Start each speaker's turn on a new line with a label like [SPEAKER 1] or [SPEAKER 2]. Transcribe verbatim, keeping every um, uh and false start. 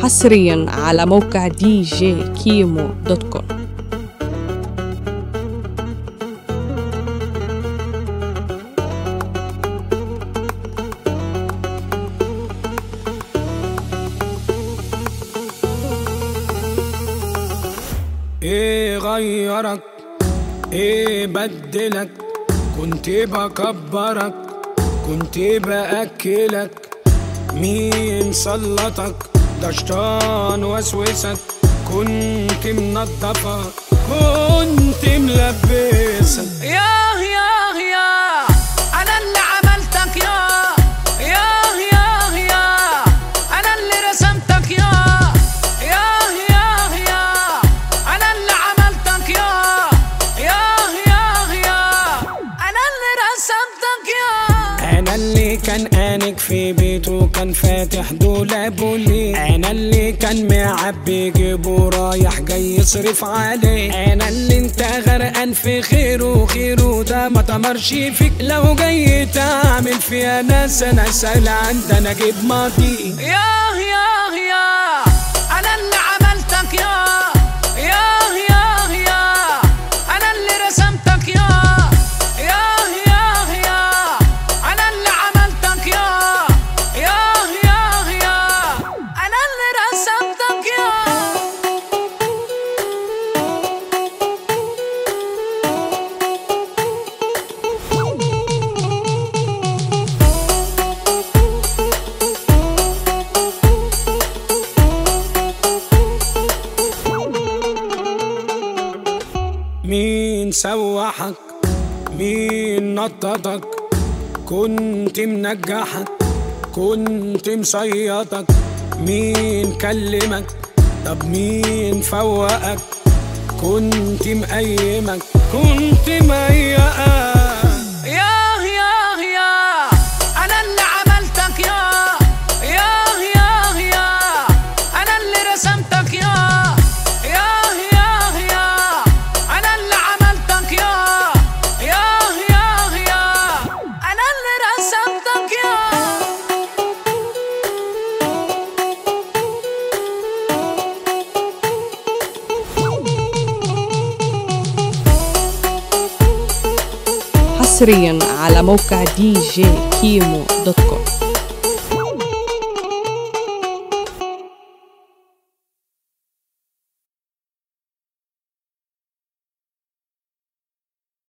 [SPEAKER 1] حصريا على موقع دي جي كيمو دوت كوم.
[SPEAKER 2] ايه غيرك، ايه بدلك، كنت بكبرك، كنت باكلك، مين سلطك؟ ده شيطان وسوسك، كنت منضفك، كنت ملبسك.
[SPEAKER 3] ياه ياه ياه انا اللي عملتك، ياه ياه ياه ياه انا اللي رسمتك، ياه ياه ياه ياه انا اللي عملتك، ياه ياه ياه ياه انا اللي رسمتك، ياه.
[SPEAKER 2] انا اللي كان آنك في بيته، كان فاتح دولابه ليه، انا اللي كان معبي جيبه رايح جاي يصرف عليه، انا اللي انت غرقان في خيره، خيره ده ما تمرش فيك، لو جاي تعمل فيها ناس انا سهل عندنا اجيب ماضي.
[SPEAKER 3] ياه ياه ياه انا اللي عملتك، ياه ياه ياه ياه انا اللي رسمتك، ياه ياه ياه ياه انا اللي عملتك، ياه ياه ياه ياه انا اللي رسمتك، ياه.
[SPEAKER 2] مين سوحك، مين نططك، كنت منجحك، كنت مصيطك، مين كلمك، طب مين فوقك، كنت مقيمك، كنت مقيقك.
[SPEAKER 3] ياه ياه ياه انا اللي عملتك، ياه ياه ياه ياه انا اللي رسمتك، ياه ياه ياه ياه انا اللي عملتك، ياه ياه ياه ياه انا اللي رسمتك، ياه.
[SPEAKER 1] حصريا على موقع دي جي كيمو دوت كوم.